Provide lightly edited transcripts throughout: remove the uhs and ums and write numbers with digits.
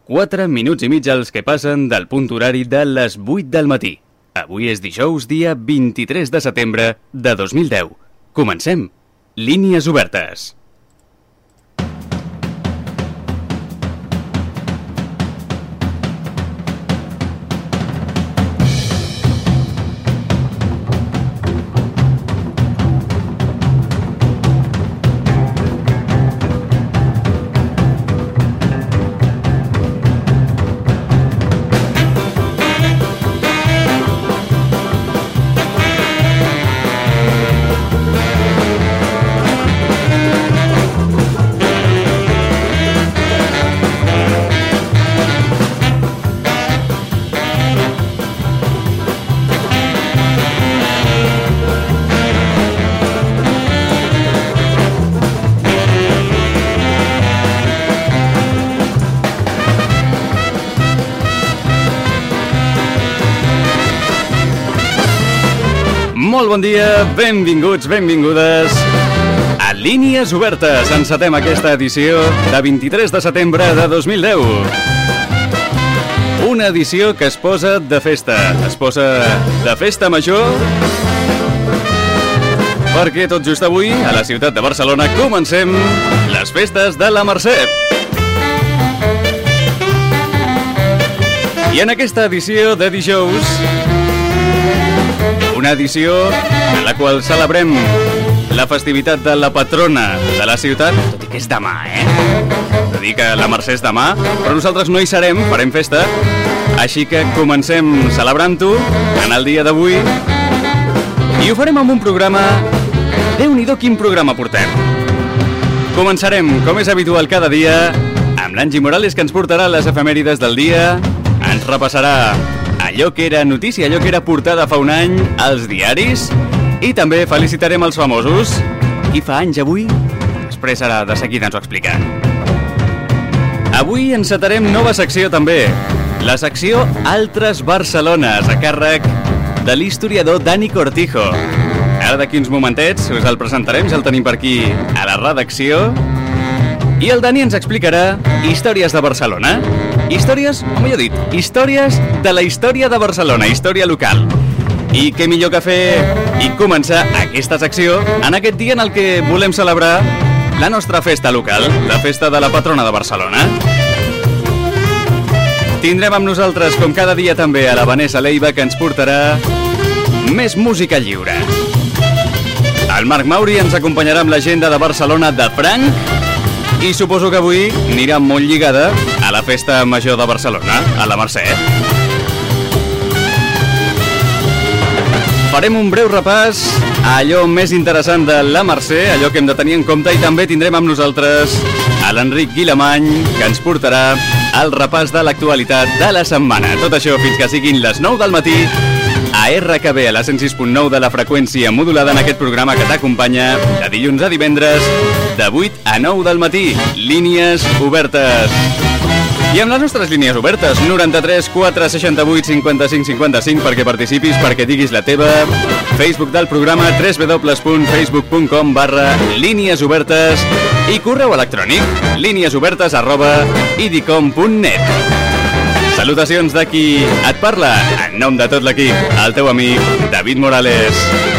4 minuts i mig els que passen del punt horari de les 8 del matí. Avui és dijous, dia 23 de setembre de 2010. Comencem. Línies obertes. Molt bon dia, benvinguts, benvingudes a Línies Obertes. Encetem aquesta edició de 23 de setembre de 2010. Una edició que es posa de festa. Es posa de festa major perquè tot just avui, a la ciutat de Barcelona, comencem les festes de la Mercè. I en aquesta edició de dijous, una edició en la qual celebrem la festivitat de la patrona de la ciutat, tot i que és demà, Tot i que la Mercè és demà, però nosaltres no hi serem, farem festa, així que comencem celebrant-ho en el dia d'avui i ho farem amb un programa... Déu-n'hi-do quin programa portem. Començarem, com és habitual cada dia, amb l'Angie Morales, que ens portarà les efemèrides del dia, ens repassarà allò que era notícia, allò que era portada fa un any als diaris, i també felicitarem els famosos. Qui fa anys avui? Després ara de seguida ens ho explica. Avui encetarem nova secció també, la secció Altres Barcelones, a càrrec de l'historiador Dani Cortijo. Ara d'aquí uns momentets us el presentarem, ja el tenim per aquí a la redacció, i el Dani ens explicarà històries de Barcelona. Històries, o millor dit, històries de la història de Barcelona, història local. I què millor que fer i començar aquesta secció en aquest dia en el que volem celebrar la nostra festa local, la festa de la patrona de Barcelona. Tindrem amb nosaltres, com cada dia també, a la Vanessa Leiva, que ens portarà més música lliure. El Marc Mauri ens acompanyarà amb l'agenda de Barcelona de Frank, i suposo que avui anirà molt lligada a la festa major de Barcelona, a la Mercè. Farem un breu repàs a allò més interessant de la Mercè, allò que hem de tenir en compte, i també tindrem amb nosaltres a l'Enric Guilamany, que ens portarà el repàs de l'actualitat de la setmana. Tot això fins que siguin les 9 del matí, a RKB, a la 106.9 de la freqüència modulada, en aquest programa que t'acompanya de dilluns a divendres, de 8 a 9 del matí. Línies obertes. I amb les nostres línies obertes, 93 468 55 55, perquè participis, perquè diguis la teva. Facebook del programa, www.facebook.com/líniesobertes, i correu electrònic, líniesobertes@idicom.net. Salutacions de qui et parla, en nom de tot l'equip, el teu amic David Morales.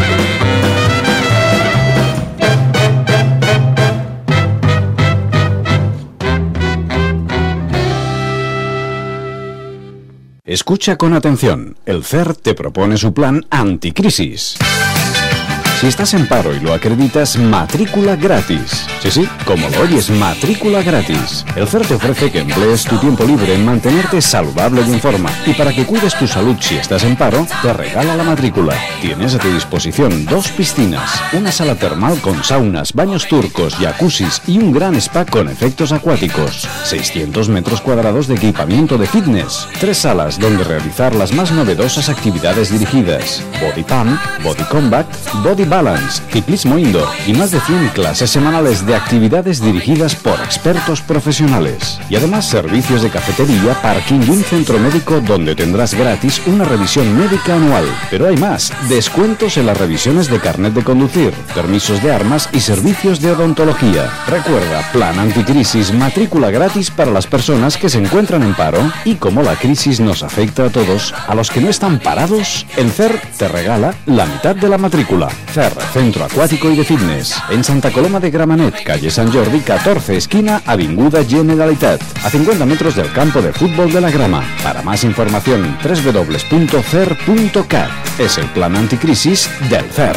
Escucha con atención. El CER te propone su plan anticrisis. Si estás en paro y lo acreditas, matrícula gratis. Sí, como lo oyes, matrícula gratis. El CER te ofrece que emplees tu tiempo libre en mantenerte saludable y en forma. Y para que cuides tu salud si estás en paro, te regala la matrícula. Tienes a tu disposición 2 piscinas, una sala termal con saunas, baños turcos, jacuzzis y un gran spa con efectos acuáticos. 600 metros cuadrados de equipamiento de fitness. 3 salas donde realizar las más novedosas actividades dirigidas. Body Pump, Body Combat, Body Balance, ciclismo indoor y más de 100 clases semanales de actividades dirigidas por expertos profesionales. Y además servicios de cafetería, parking y un centro médico donde tendrás gratis una revisión médica anual. Pero hay más, descuentos en las revisiones de carnet de conducir, permisos de armas y servicios de odontología. Recuerda, plan anticrisis, matrícula gratis para las personas que se encuentran en paro. Y como la crisis nos afecta a todos, a los que no están parados, el CER te regala la mitad de la matrícula. CER, Centro Acuático y de Fitness, en Santa Coloma de Gramenet, calle Sant Jordi 14, esquina Avinguda Generalitat, a 50 metros del campo de fútbol de la Grama. Para más información, www.cer.cat. Es el plan anticrisis del CER.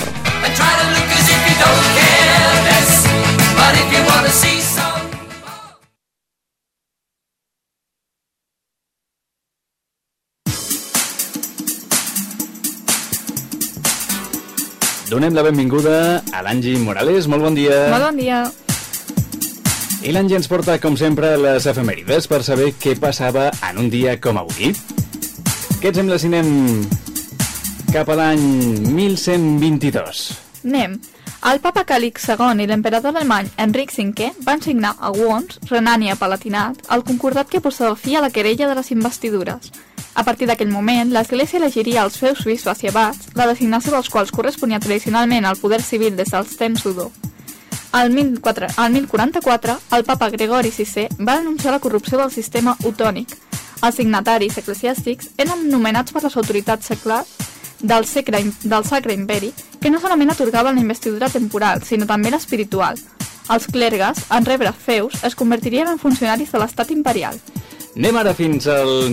Donem la benvinguda a l'Angi Morales. Molt bon dia. Molt bon dia. I l'Angi ens porta, com sempre, les efemèrides per saber què passava en un dia com avui. Què et sembla si anem cap a l'any 1122? Anem. El papa Càlix II i l'emperador alemany Enric V van signar a Worms, Renània-Palatinat, el concordat que posava fi a la querella de les investidures. A partir d'aquell moment, l'Església elegiria els seus bisbes i abats, la designació dels quals corresponia tradicionalment al poder civil des dels temps d'Odó. Al 1044, el papa Gregori VI va denunciar la corrupció del sistema otònic. Els signataris eclesiàstics eren nomenats per les autoritats seculars del Sacre Imperi, que no solament atorgaven la investidura temporal, sinó també l'espiritual. Els clergues, en rebre feus, es convertirien en funcionaris de l'estat imperial. Anem ara fins al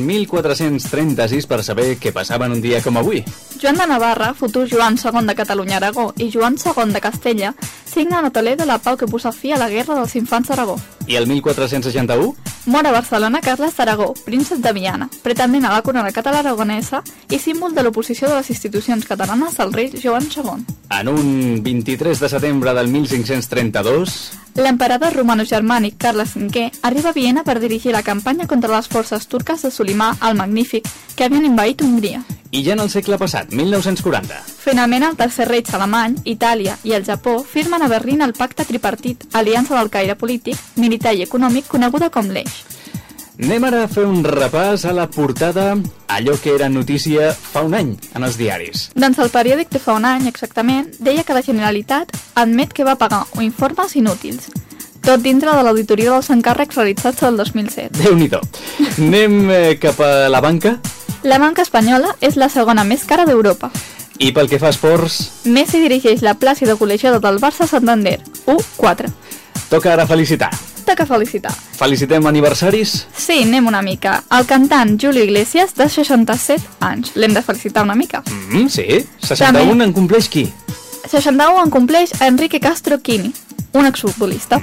1436 per saber què passava en un dia com avui. Joan de Navarra, futur Joan II de Catalunya-Aragó, i Joan II de Castella signen a Toledo la pau que posa fi a la Guerra dels Infants d'Aragó. I el 1461? Mor a Barcelona Carles d'Aragó, príncep de Viana, pretendent a la corona català-aragonesa i símbol de l'oposició de les institucions catalanes al rei Joan II. En un 23 de setembre del 1532... L'emperador romano-germànic Carles V arriba a Viena per dirigir la campanya contra les forces turques de Solimà el Magnífic, que havien invaït Hongria. I ja en el segle passat, 1940. Finalment, el Tercer Reich alemany, Itàlia i el Japó firmen a Berlín el pacte tripartit, aliança del caire polític, militar i econòmic coneguda com l'Eix. Anem ara a fer un repàs a la portada, allò que era notícia fa un any en els diaris. Doncs el periòdic de fa un any, exactament, deia que la Generalitat admet que va pagar informes inútils, tot dintre de l'auditoria dels encàrrecs realitzats el 2007. Déu-n'hi-do. Anem cap a la banca. La banca espanyola és la segona més cara d'Europa. I pel que fa a esports... Messi dirigeix la plàcida col·legiada del Barça Santander, 1-4. Toca ara felicitar. Toca felicitar. Felicitem aniversaris? Sí, anem una mica. El cantant Julio Iglesias, de 67 anys. L'hem de felicitar una mica. Sí. 61 També. en compleix qui? 61 en compleix Enrique Castro Quini, un exfutbolista.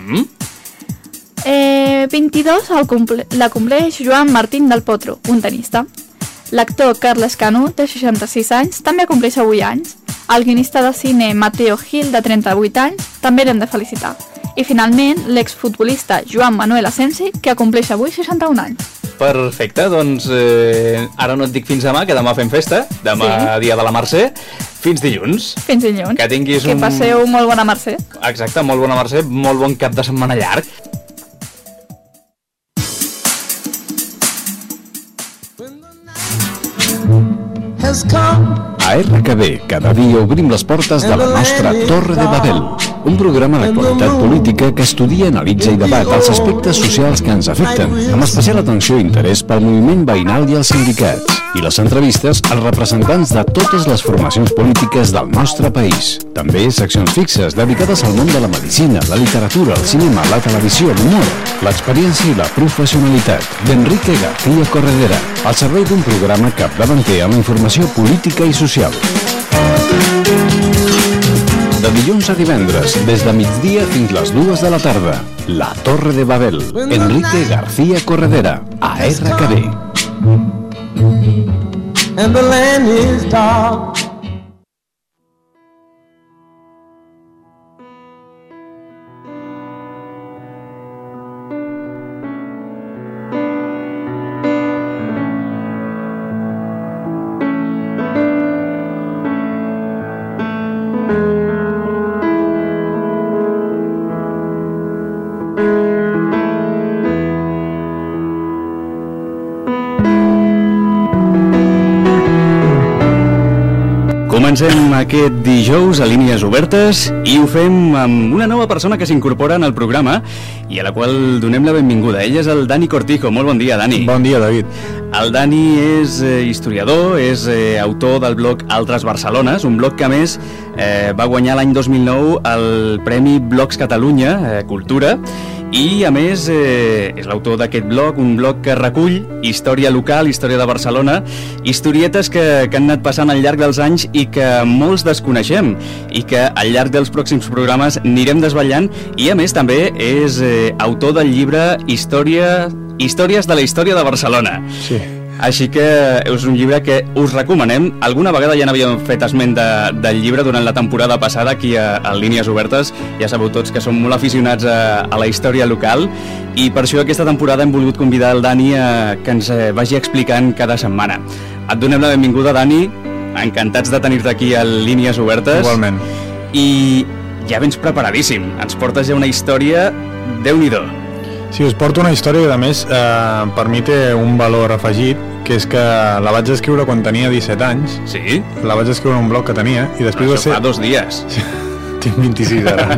22 la compleix Joan Martín del Potro, un tenista. L'actor Carles Canut, de 66 anys, també compleix avui anys. El guionista de cine Mateo Gil, de 38 anys, també l'hem de felicitar. I finalment, l'exfutbolista Joan Manuel Asensi, que compleix avui 61 anys. Perfecte, doncs ara no et dic fins demà, que demà fem festa, demà sí. Dia de la Mercè, fins dilluns. Fins dilluns. Que tinguis que passeu molt bona Mercè. Exacte, molt bona Mercè, molt bon cap de setmana llarg. A RKB, cada dia obrim les portes de la nostra Torre de Babel, un programa d'actualitat política que estudia, analitza i debat els aspectes socials que ens afecten, amb especial atenció i interès pel moviment veïnal i els sindicats, i les entrevistes als representants de totes les formacions polítiques del nostre país. També seccions fixes dedicades al món de la medicina, la literatura, el cinema, la televisió, l'humor, l'experiència i la professionalitat d'Enrique García Corredera, al servei d'un programa capdavanter amb informació política i social. De dilluns a divendres, des de migdia fins les 2 de la tarda, La Torre de Babel, Enrique García Corredera, a RKB. And the land is dark. Comencem aquest dijous a Línies Obertes i ho fem amb una nova persona que s'incorpora en el programa i a la qual donem la benvinguda. Ell és el Dani Cortijo. Molt bon dia, Dani. Bon dia, David. El Dani és historiador, és autor del blog Altres Barcelones, un blog que a més va guanyar l'any 2009 el Premi Blogs Catalunya Cultura i a més és l'autor d'aquest blog, un blog que recull història local, història de Barcelona, historietes que han anat passant al llarg dels anys i que molts desconeixem i que al llarg dels pròxims programes anirem desvetllant, i a més també és autor del llibre Històries de la història de Barcelona. Sí. Així que és un llibre que us recomanem. Alguna vegada ja n'havíem fet esment del llibre durant la temporada passada aquí a Línies Obertes. Ja sabeu tots que som molt aficionats a la història local i per això aquesta temporada hem volgut convidar el Dani que ens vagi explicant cada setmana. Et donem la benvinguda, Dani. Encantats de tenir-te aquí a Línies Obertes. Igualment. I ja vens preparadíssim. Ens portes ja una història Déu-n'hi-do. Sí, us porto una història que a més per mi té un valor afegit, que és que la vaig escriure quan tenia 17 anys. Sí? La vaig escriure en un blog que tenia i després Però va ser... fa 2 dies. Tinc 26 ara.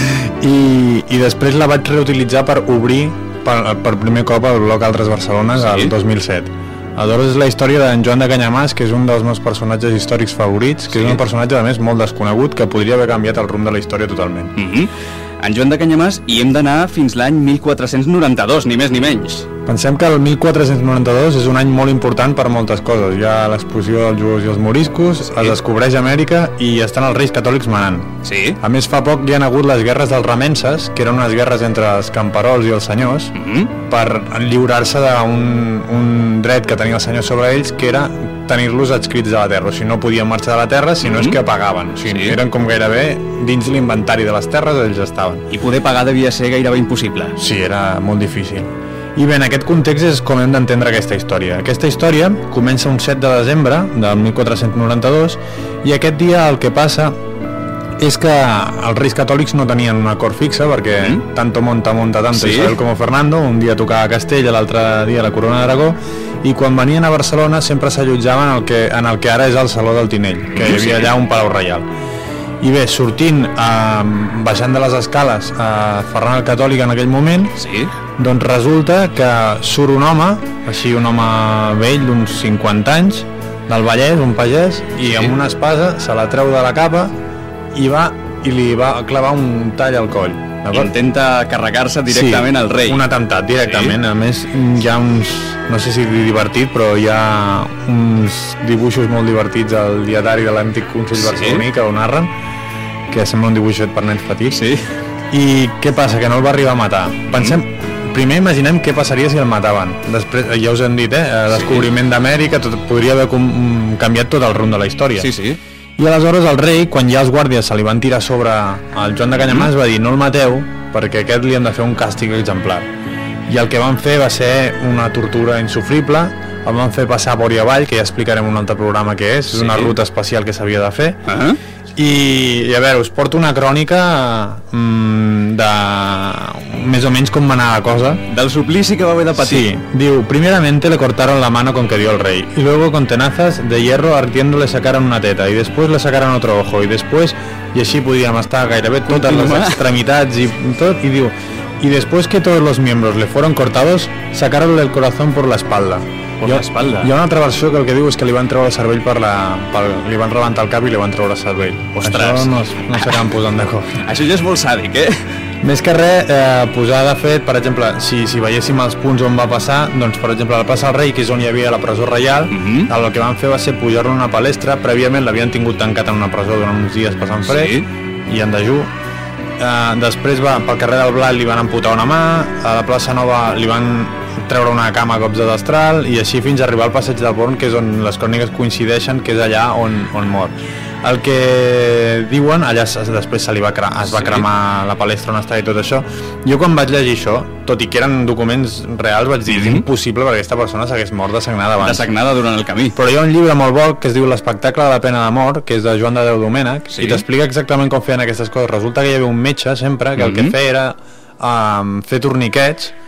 I després la vaig reutilitzar per obrir per primer cop el blog Altres Barcelones el 2007. Aleshores és la història d'en Joan de Canyamàs, que és un dels meus personatges històrics favorits, que és un personatge a més molt desconegut que podria haver canviat el rumb de la història totalment. En Joan de Canyamàs, i hem d'anar fins l'any 1492, ni més ni menys. Pensem que el 1492 és un any molt important per moltes coses. Hi ha l'explosió dels jueus i els moriscos, es descobreix Amèrica i estan els reis catòlics manant. Sí. A més, fa poc hi ha hagut les guerres dels remenses, que eren unes guerres entre els camperols i els senyors, per lliurar-se d'un dret que tenia el senyor sobre ells, que era tenir-los adscrits a la terra. O sigui, no podien marxar de la terra, sinó és que pagaven. O sigui, eren com gairebé dins l'inventari de les terres, ells estaven. I poder pagar devia ser gairebé impossible. Sí, era molt difícil. I bé, en aquest context és com hem d'entendre aquesta història. Aquesta història comença un 7 de desembre del 1492 i aquest dia el que passa és que els reis catòlics no tenien un acord fixe perquè tanto monta tanto Isabel com Fernando, un dia tocava a Castella, l'altre dia la Corona d'Aragó, i quan venien a Barcelona sempre s'allotjaven en el que ara és el Saló del Tinell, que hi havia allà un palau reial. I bé, sortint, baixant de les escales a Ferran el Catòlic en aquell moment, doncs resulta que surt un home, així un home vell d'uns 50 anys, del Vallès, un pagès, i amb una espasa se la treu de la capa i li va clavar un tall al coll. Intenta carregar-se directament al rei. Un atemptat, directament. A més, hi ha uns, no sé si divertit, però hi ha uns dibuixos molt divertits al dietari de l'antic Consell barceloní que ho narren, que sembla un dibuix fet per nens petits. I què passa? Que no el va arribar a matar. Primer imaginem què passaria si el mataven. Després, ja us hem dit, descobriment d'Amèrica, podria haver canviat tot el rumb de la història. I aleshores el rei, quan ja els guàrdies se li van tirar sobre el Joan de Canyamàs, va dir no el mateu perquè aquest li han de fer un càstig exemplar. I el que van fer va ser una tortura insufrible, el van fer passar a Bori avall, que ja explicarem un altre programa què és una ruta especial que s'havia de fer. I a veure, us porto una crònica de més o menys com va anar la cosa. Del suplici que va haver de patir. Sí, diu, primeramente le cortaron la mano con que dio el rey, y luego con tenazas de hierro ardiendo le sacaron una teta, y después le sacaron otro ojo, y después, y així podíem estar gairebé totes les extremitats i tot, i diu, y después que todos los miembros le fueron cortados, sacaronle el corazón por la espalda. Hi ha una altra versió que el que diu és que li van treure el cervell li van rebentar el cap i li van treure el cervell. Això no s'acaben posant d'acord. Això ja és molt sàdic, Més que res, posar de fet, per exemple, si veiéssim els punts on va passar, doncs per exemple al Plaça del Rei, que és on hi havia la presó reial, el que van fer va ser pujar-lo a una palestra, prèviament l'havien tingut tancat en una presó durant uns dies passant fred i en dejú. Després pel carrer del Blat li van amputar una mà, a la plaça Nova li van treure una cama a cops de destral i així fins a arribar al passeig del Born, que és on les cròniques coincideixen, que és allà on mor. El que diuen, allà després es va cremar la palestra on està i tot això. Jo quan vaig llegir això, tot i que eren documents reals, vaig dir, és impossible perquè aquesta persona s'hagués mort de sagnada abans. De sagnada durant el camí. Però hi ha un llibre molt bo que es diu L'espectacle de la pena de mort, que és de Joan de Déu Domènech, i t'explica exactament com feien aquestes coses. Resulta que hi havia un metge sempre que el que feia era fer torniquets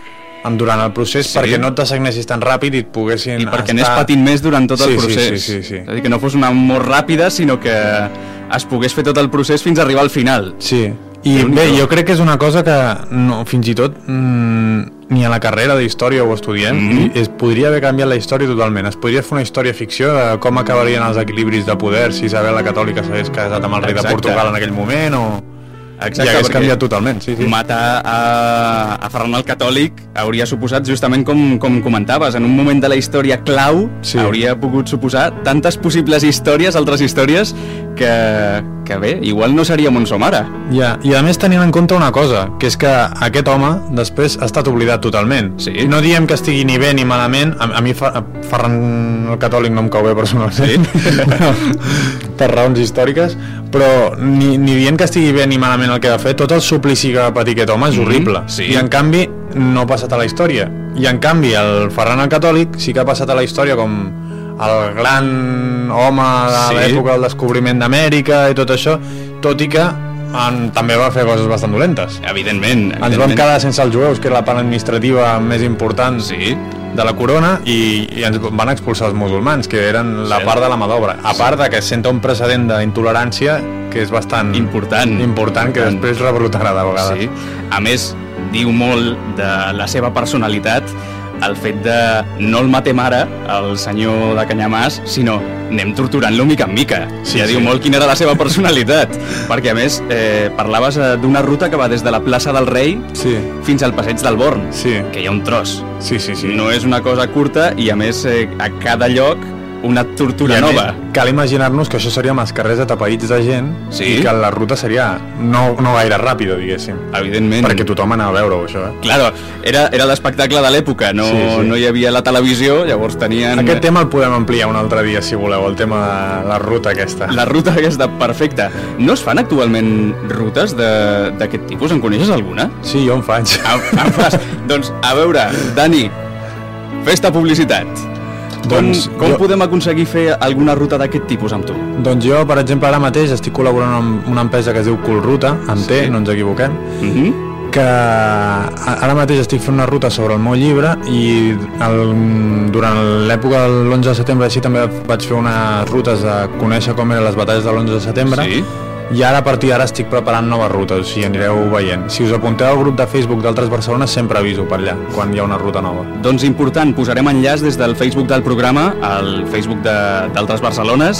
durant el procés, perquè no et dessagnessis tan ràpid i et poguessin I perquè anés patint més durant tot el procés. Sí. És a dir, que no fos una mort ràpida, sinó que es pogués fer tot el procés fins a arribar al final. Sí, i bé, jo crec que és una cosa que fins i tot ni a la carrera d'història ho estudiem, es podria haver canviat la història totalment. Es podria fer una història ficció de com acabarien els equilibris de poder si Isabel la Catòlica s'hagués casat amb el rei de Portugal en aquell moment o... Exacte, ja hagués canviat totalment, sí. Matar a Ferran el Catòlic hauria suposat, justament com comentaves, en un moment de la història clau, hauria pogut suposar tantes possibles històries, altres històries, que bé, igual no seríem on som ara. Ja, i a més tenint en compte una cosa, que és que aquest home després ha estat oblidat totalment. Sí. No diem que estigui ni bé ni malament, a mi Ferran el Catòlic no em cau bé personalment, per raons històriques, però ni dient que estigui bé ni malament el que va fer, tot el suplici que va patir aquest home és horrible. Sí. I en canvi no ha passat a la història. I en canvi el Ferran el Catòlic sí que ha passat a la història com el gran home de l'època del descobriment d'Amèrica i tot això, tot i que també va fer coses bastant dolentes. Evidentment. Ens vam quedar sense els jueus, que era la part administrativa més important de la corona, i ens van expulsar els musulmans, que eren la part de la mà d'obra. A part de que senta un precedent d'intolerància que és bastant important, que després rebrotarà de vegades. Sí. A més, diu molt de la seva personalitat el fet de no el matem ara, el senyor de Canyamàs, sinó anem torturant-lo mica en mica. Ja diu molt quina era la seva personalitat, perquè a més parlaves d'una ruta que va des de la plaça del Rei fins al passeig del Born, que hi ha un tros. No és una cosa curta i a més a cada lloc una tortura nova. Cal imaginar-nos que això seria amb els carrers atapeïts de gent i que la ruta seria no gaire ràpida, diguéssim. Evidentment. Perquè tothom anava a veure-ho, això. Claro, era l'espectacle de l'època, no hi havia la televisió, llavors tenien... Aquest tema el podem ampliar un altre dia, si voleu, el tema de la ruta aquesta. La ruta aquesta, perfecte. No es fan actualment rutes d'aquest tipus? En coneixes alguna? Sí, jo en faig. En fas? Doncs, a veure, Dani, fes-te publicitat. Com podem aconseguir fer alguna ruta d'aquest tipus amb tu? Doncs jo, per exemple, ara mateix estic col·laborant amb una empresa que es diu Coolruta, amb T, no ens equivoquem, que ara mateix estic fent una ruta sobre el meu llibre i durant l'època de l'11 de setembre així també vaig fer unes rutes de conèixer com eren les batalles de l'11 de setembre. I ara, a partir d'ara, estic preparant noves rutes, o sigui, anireu veient. Si us apunteu al grup de Facebook d'Altres Barcelones, sempre aviso per allà, quan hi ha una ruta nova. Doncs important, posarem enllaç des del Facebook del programa, al Facebook d'Altres Barcelones.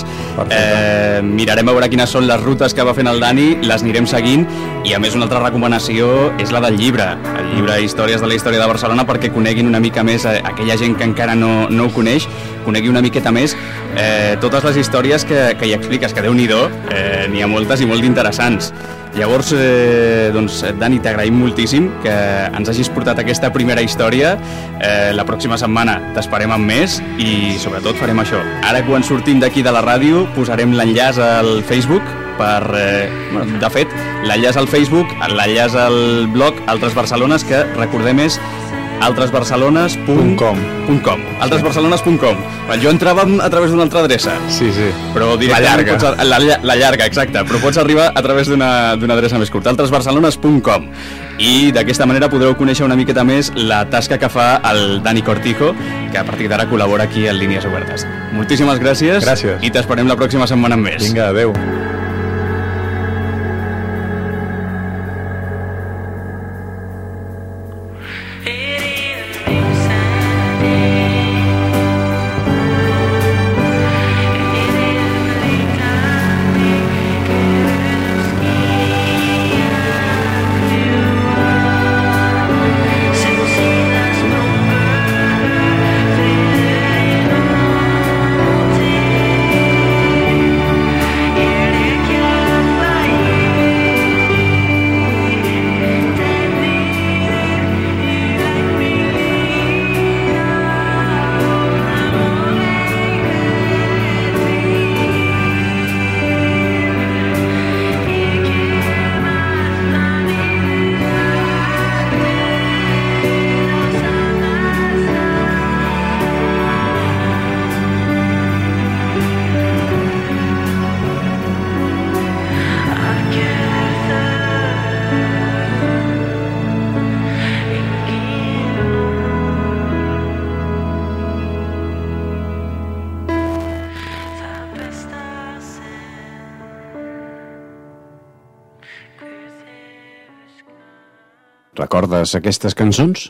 Mirarem a veure quines són les rutes que va fent el Dani, les anirem seguint, i a més una altra recomanació és la del llibre, el llibre Històries de la història de Barcelona, perquè coneguin una mica més aquella gent que encara no ho coneix, conegui una miqueta més totes les històries que hi expliques, que Déu-n'hi-do, n'hi ha moltes i molt interessants. Llavors, doncs, Dani, t'agraïm moltíssim que ens hagis portat aquesta primera història. La pròxima setmana t'esperem amb més i, sobretot, farem això. Ara, quan sortim d'aquí de la ràdio, posarem l'enllaç al Facebook de fet, l'enllaç al Facebook, l'enllaç al blog Altres Barcelones, que recordem és altresbarcelones.com. altresbarcelones.com. Jo entrava a través d'una altra adreça. Sí. Però la llarga. La llarga, exacte. Però pots arribar a través d'una adreça més curta. altresbarcelones.com. I d'aquesta manera podreu conèixer una miqueta més la tasca que fa el Dani Cortijo, que a partir d'ara col·labora aquí en Línies Obertes. Moltíssimes gràcies. Gràcies. I t'esperem la pròxima setmana amb més. Vinga, adeu. Recordes aquestes cançons?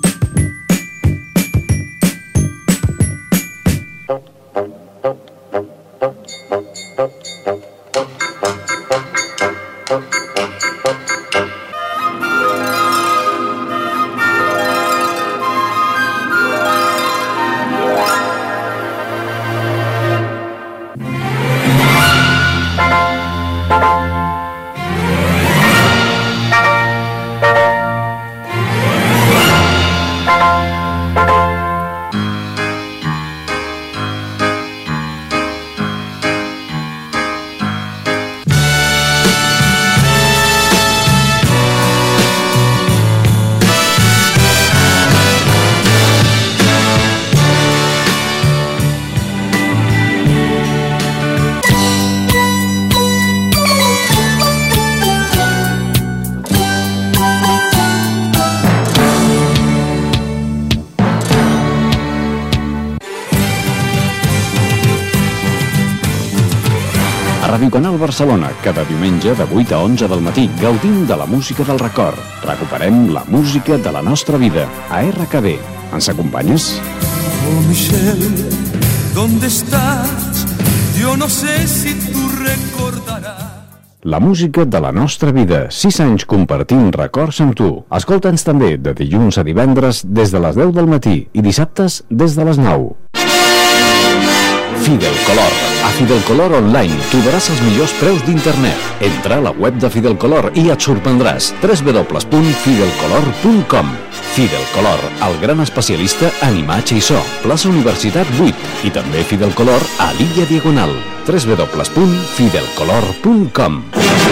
Ràdio Canal Barcelona, cada diumenge de 8 a 11 del matí, gaudint de la música del record. Recuperem la música de la nostra vida a RKB. Ens acompanyes? Oh Michelle, ¿dónde estás? Yo no sé si tú recordarás. La música de la nostra vida, 6 anys compartint records amb tu. Escolta'ns també de dilluns a divendres des de les 10 del matí i dissabtes des de les 9. Fidelcolor. A Fidelcolor Online trobaràs els millors preus d'internet. Entra a la web de Fidelcolor i et sorprendràs. www.fidelcolor.com. Fidelcolor, el gran especialista en imatge i so. Plaça Universitat 8 i també Fidelcolor a l'Illa Diagonal. www.fidelcolor.com.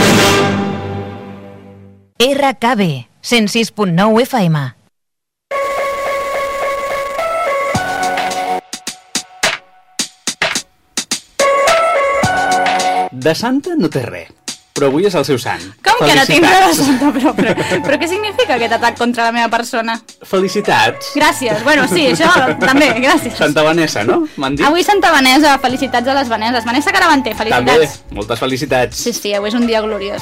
RKB 106.9 FM. De santa no té res, però avui és el seu sant. Com que no tinc res de santa? Però què significa aquest atac contra la meva persona? Felicitats. Gràcies. Bueno, sí, això també, gràcies. Santa Vanessa, no? M'han dit? Avui Santa Vanessa, felicitats a les Vanesses. Vanessa Caravanter, felicitats. També, moltes felicitats. Sí, avui és un dia gloriós.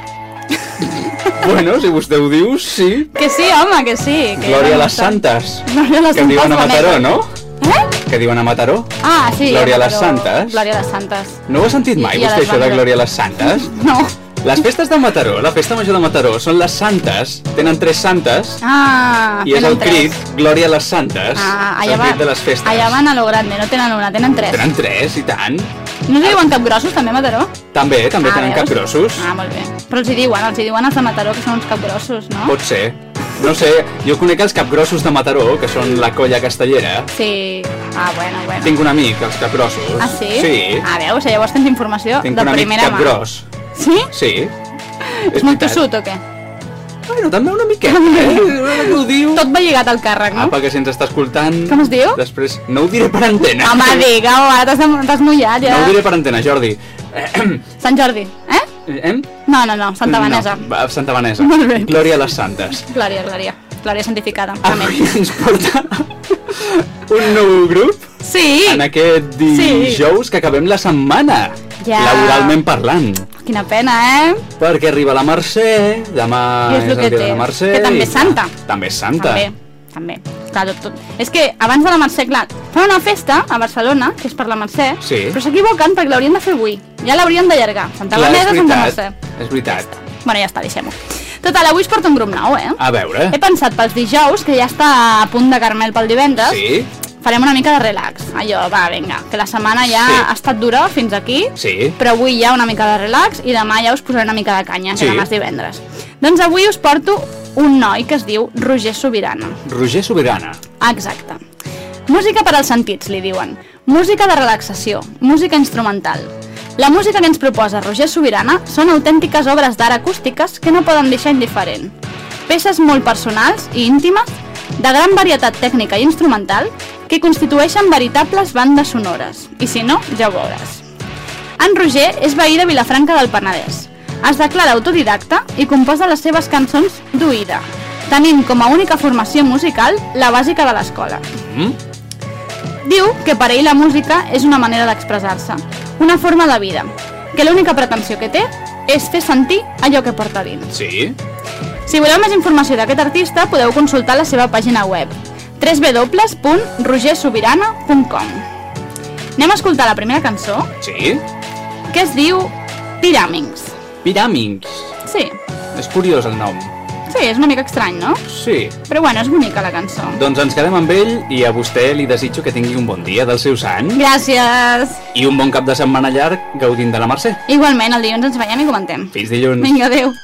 Bueno, si vostè ho diu, sí. Que sí, home, que sí. Que Glòria a les santes. Glòria a les que santes diuen a Mataró, no? Eh? Que diuen a Mataró. Ah, sí. Glòria a les santes. Glòria a les santes. No ho ha sentit mai, I a vostè, les això de Vaneres. Glòria a les santes? No. Les festes de Mataró, la festa major de Mataró, són les santes, tenen 3 santes, Ah, i és el tenen crit, Glòria a les santes, Ah, és el crit de les festes. allà van a lo grande, no tenen una, tenen 3. Tenen 3, i tant. No es diuen capgrossos, també, a Mataró? També tenen veus? capgrossos. Ah, molt bé. Però els hi diuen els de Mataró, que són uns capgrossos, no? Pot ser. No sé, jo conec els capgrossos de Mataró, que són la colla castellera. Sí. Ah, bueno. Tinc un amic, els capgrossos. Ah, sí? Sí. Ah, veus, llavors tens informació Tinc de un amic primera mà. capgros. Sí? Sí. És molt tossut o què? Bueno, també una miqueta, ho diu. Tot va lligat al càrrec, no? Apa, que si ens està escoltant... Com es diu? Després, no ho diré per antena. Home, digue-ho, ara t'has mullat, ja. No ho diré per antena, Jordi. Sant Jordi, eh? No, Santa Vanessa. No, Santa Vanessa. Molt bé. Glòria a les santes. Glòria santificada. Avui ens porta un nou grup Sí. en aquest dijous que acabem la setmana, Ja. laboralment parlant. Quina pena, eh? Perquè arriba la Mercè, demà I és és el el que dia té, de la Mercè. que també i és santa. També és santa. També. Clar, tot. És que abans de la Mercè, clar, fan una festa a Barcelona, que és per la Mercè, Sí. però s'equivoquen perquè l'haurien de fer avui. Ja l'haurien d'allargar. Santa Vanessa, Santa Mercè. És veritat. Bueno, ja està, deixem-ho. Total, avui es porta un grup nou, eh? A veure. He pensat pels dijous, que ja està a punt de Carmel pel divendres, Sí, farem una mica de relax. Allò, va, vinga, que la setmana ja Sí. ha estat dura fins aquí, sí. però avui hi ha una mica de relax i demà ja us posaré una mica de canya, que Sí. demà és divendres. Doncs avui us porto un noi que es diu Roger Sobirana. Roger Sobirana. Exacte. Música per als sentits, li diuen. Música de relaxació, música instrumental. La música que ens proposa Roger Sobirana són autèntiques obres d'art acústiques que no poden deixar indiferent. Peces molt personals i íntimes, de gran varietat tècnica i instrumental, que constitueixen veritables bandes sonores. I si no, ja ho veuràs. En Roger és veí de Vilafranca del Penedès. Es declara autodidacta i composa les seves cançons d'oïda, tenint com a única formació musical la bàsica de l'escola. Diu que per ell la música és una manera d'expressar-se, una forma de vida, que l'única pretensió que té és fer sentir allò que porta dins. Sí. Si voleu més informació d'aquest artista, podeu consultar la seva pàgina web www.rogersubirana.com. Anem a escoltar la primera cançó, Sí? que es diu Piràmings. Piràmings. Sí, És curiós el nom. sí, és una mica estrany, no? Sí. Però bueno, és bonica la cançó. Doncs ens quedem amb ell i a vostè li desitjo que tingui un bon dia del seu sant Gràcies. i un bon cap de setmana llarg gaudint de la Mercè. Igualment, el dilluns ens veiem i comentem. Fins dilluns. Vinga, adéu.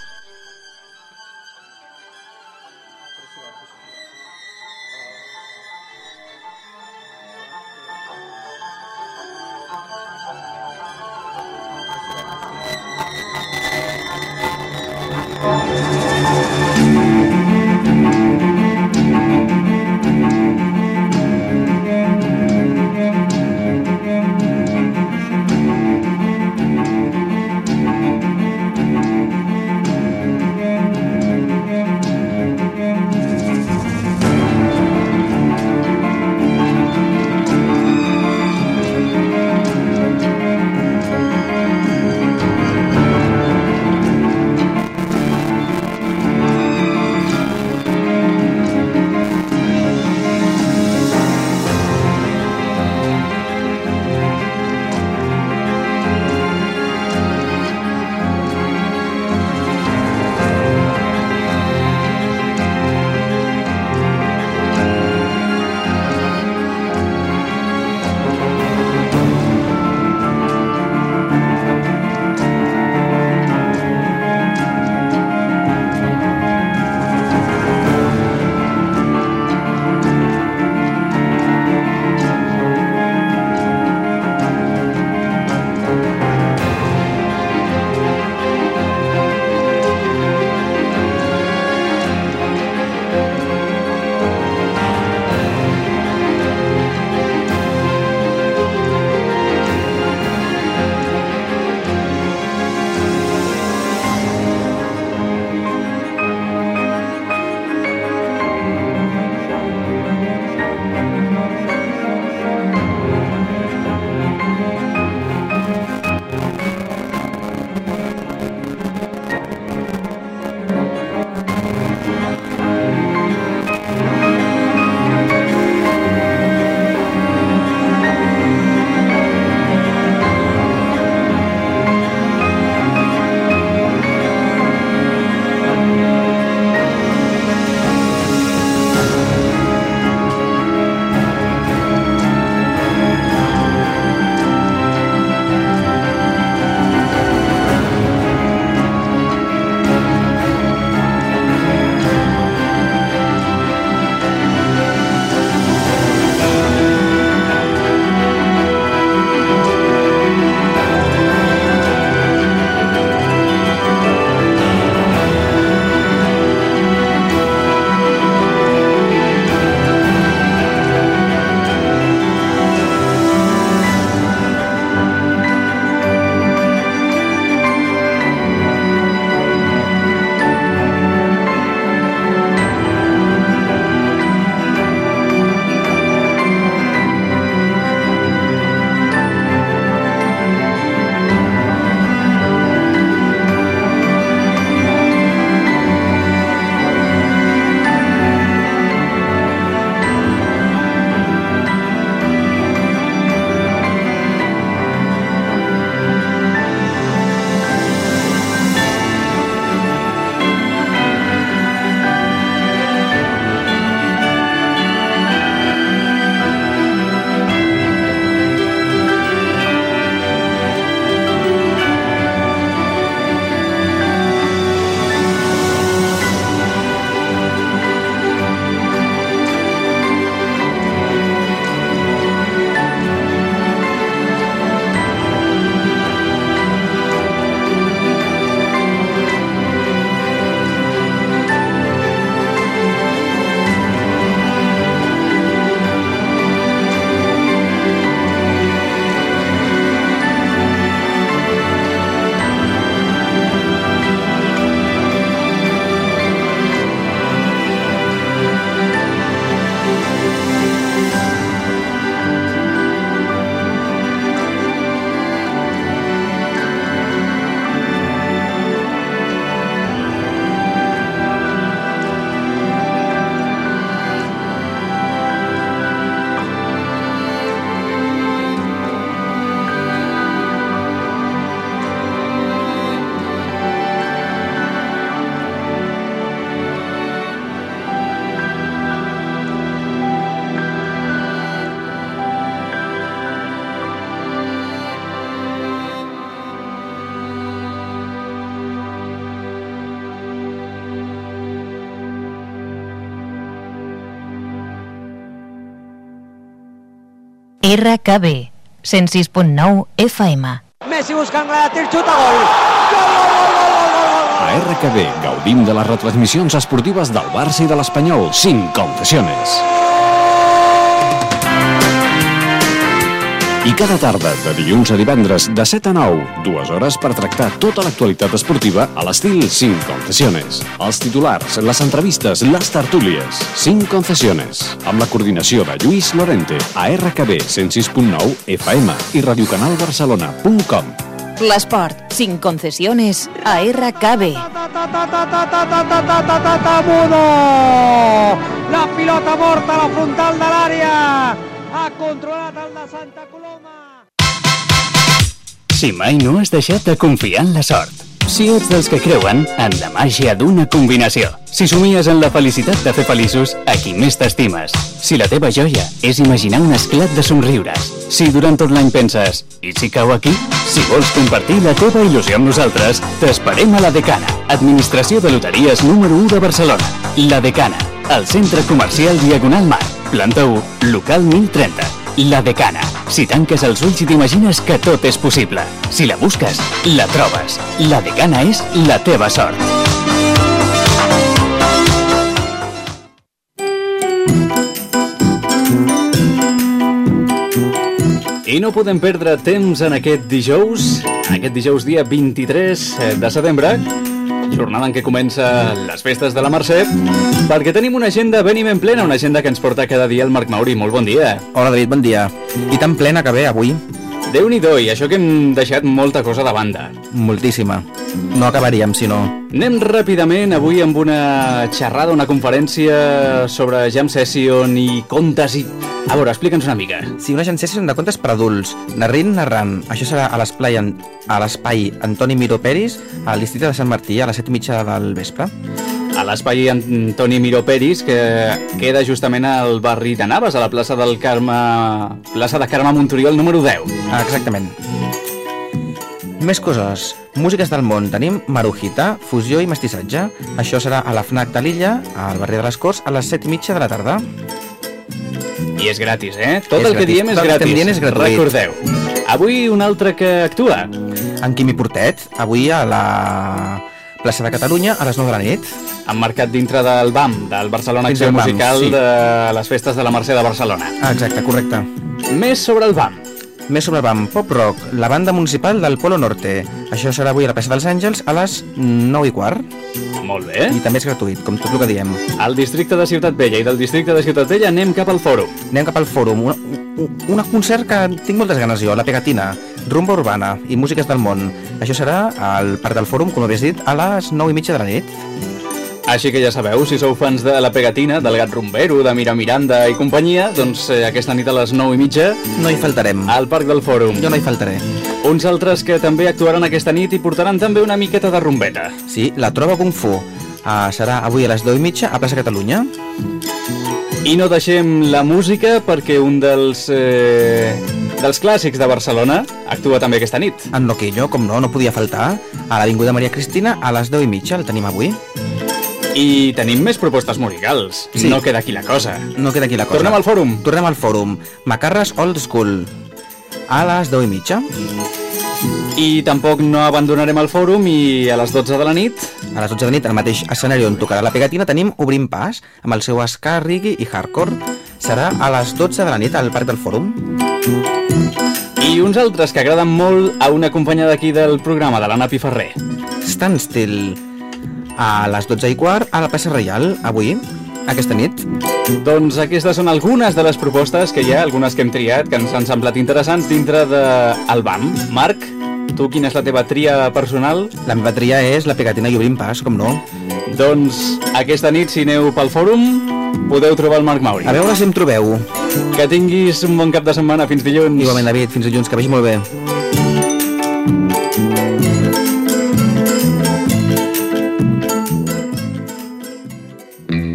RKB 106.9 FM. Messi buscant la tir, xuta, gol! A RKB gaudim de les retransmissions esportives del Barça i de l'Espanyol, sin concesiones. I cada tarda, de dilluns a divendres, de 7 a 9, 2 hores per tractar tota l'actualitat esportiva a l'estil sin concesiones. Els titulars, les entrevistes, les tertúlies. Sin concesiones, amb la coordinació de Lluís Lorente, a RKB 106.9 FM i radiocanalbarcelona.com. L'esport, sin concesiones, a RKB. Mudo! La pilota morta a la frontal de l'àrea! Ha controlat el de Santa Coloma! Si mai no has deixat de confiar en la sort. Si ets dels que creuen en la màgia d'una combinació. Si somies en la felicitat de fer feliços a qui més t'estimes. Si la teva joia és imaginar un esclat de somriures. Si durant tot l'any penses, i si cau aquí? Si vols compartir la teva il·lusió amb nosaltres, t'esperem a La Decana, Administració de Loteries número 1 de Barcelona. La Decana, al centre comercial Diagonal Mar, planta 1, local 1030. La Decana. Si tanques els ulls i t'imagines que tot és possible. Si la busques, la trobes. La Decana és la teva sort. I no podem perdre temps en aquest dijous dia 23 de setembre, jornada en què comença les festes de la Mercè, perquè tenim una agenda ben plena, una agenda que ens porta cada dia el Marc Mauri. Molt bon dia. Hola David, bon dia. I tan plena que ve avui. Déu-n'hi-do, i això que hem deixat molta cosa de banda. Moltíssima. No acabaríem, si no. Anem ràpidament avui amb una xerrada, una conferència sobre jam session i contes i... A veure, explica'ns una mica. Sí, una jam session de contes per adults. Narrant. Això serà a l'espai Antoni Miró Peris, al districte de Sant Martí, a les 7:30 del vespre. A l'espai Antoni Miró Peris, que queda justament al barri de Navas, a la plaça de Carme Montoriol número 10. Exactament. Més coses. Músiques del món. Tenim Marujita, fusió i mestissatge. Això serà a la FNAC de l'Illa, al barri de les Corts, a les 7:30 de la tarda. I és gratis, eh? Tot el que diem és gratis. Recordeu. Avui un altre que actua. En Quimi Portet, avui a la plaça de Catalunya, a les 9 de la nit. Emmarcat dintre del BAM, del Barcelona Acció Musical, sí, de les festes de la Mercè de Barcelona. Exacte, correcte. Més sobre el BAM. Més sobre el BAM, Pop Rock, la banda municipal del Polo Norte. Això serà avui a la plaça dels Àngels a les 9:15. Molt bé. I també és gratuït, com tot el que diem. Al districte de Ciutat Vella, i del districte de Ciutat Vella anem cap al Fòrum. Anem cap al Fòrum, un concert que tinc moltes ganes jo, La Pegatina, rumba urbana i músiques del món. Això serà al Parc del Fòrum, com havies dit, a les 9:30 de la nit. Així que ja sabeu, si sou fans de La Pegatina, del Gat Rumbero, de Mira Miranda i companyia, doncs aquesta nit a les 9:30 no hi faltarem. Al Parc del Fòrum. Jo no hi faltaré. Uns altres que també actuaran aquesta nit i portaran també una miqueta de rumbeta. Sí, la Trova Kung Fu. Serà avui a les 10:30 a plaça Catalunya. I no deixem la música perquè un dels clàssics de Barcelona actua també aquesta nit. En Loquillo, com no podia faltar, a l'Avinguda Maria Cristina a les 10:30, el tenim avui. I tenim més propostes musicals. Sí. No queda aquí la cosa. No queda aquí la cosa. Tornem al Fòrum. Tornem al Fòrum. Macarres Old School, a les 10:30. I tampoc no abandonarem el Fòrum i a les 12 de la nit... A les 12 de la nit, al mateix escenari on tocarà La Pegatina, tenim Obrim Pas, amb el seu ska, reggae i hardcore. Serà a les 12 de la nit al Parc del Fòrum. I uns altres que agraden molt a una companya d'aquí del programa, de l'Anna Piferrer. Standstill, a les 12:15 a la plaça Reial, avui, aquesta nit. Doncs aquestes són algunes de les propostes que hi ha, algunes que hem triat, que ens han semblat interessants dintre del BAM. Marc, tu quina és la teva tria personal? La meva tria és La Pegatina i Obrim Pas, com no. Doncs aquesta nit, si aneu pel Fòrum, podeu trobar el Marc Mauri. A veure si em trobeu. Que tinguis un bon cap de setmana. Fins dilluns. Igualment, David, fins dilluns, que vagi molt bé.